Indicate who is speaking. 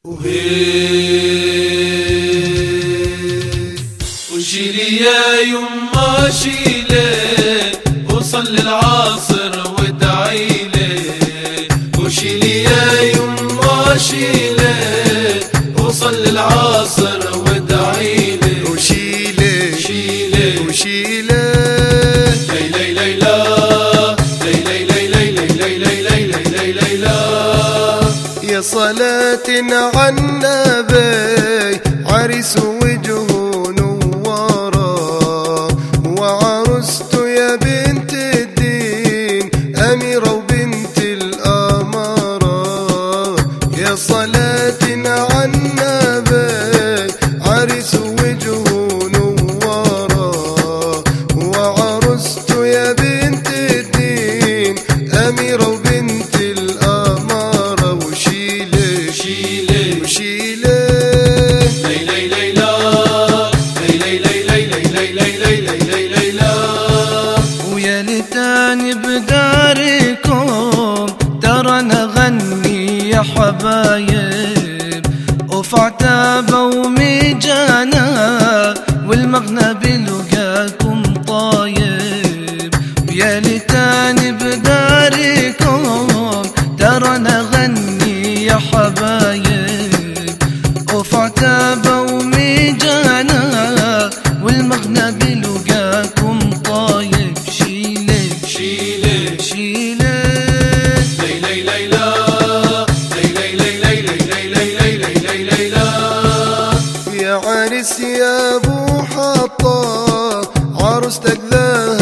Speaker 1: وشيلي يا يما شيلي وصلي العصر وادعيلي. وشيلي يا يما شيلي وصلي العصر وادعيلي.
Speaker 2: وشيلي
Speaker 1: شيلي
Speaker 2: وشيلي
Speaker 1: ليلي ليلى ليلي ليلي ليلي ليلي ليلي
Speaker 2: يا صلاة على النبي عريس وجهه نورا وعروسته يا بنت الدين أميرة وبنت الأمارة. يا صلاة على النبي عريس وجهه نورا وعروسته يا بنت الدين أميرة وبنت الأمارة. وشيلي
Speaker 1: شيلي
Speaker 2: وشيلي
Speaker 1: ليلي ليلى ليلي ليلي ليلي ليلي
Speaker 3: ويا ليتاني بداركم ترى نغني يا حبايب وفي عتابة وميجانا والمغنى بلقاكم طايب. ويا ليتاني بداركم ترى نغني يا حبايب وفي عتابة وميجانا والمغنى بلقاكم طايب. شيلي
Speaker 1: شيلي
Speaker 3: شيلي
Speaker 1: ليلي ليلى ليلي ليلي ليلي ليلي
Speaker 2: يا عريس يا ابو حطاب عروستك ذهب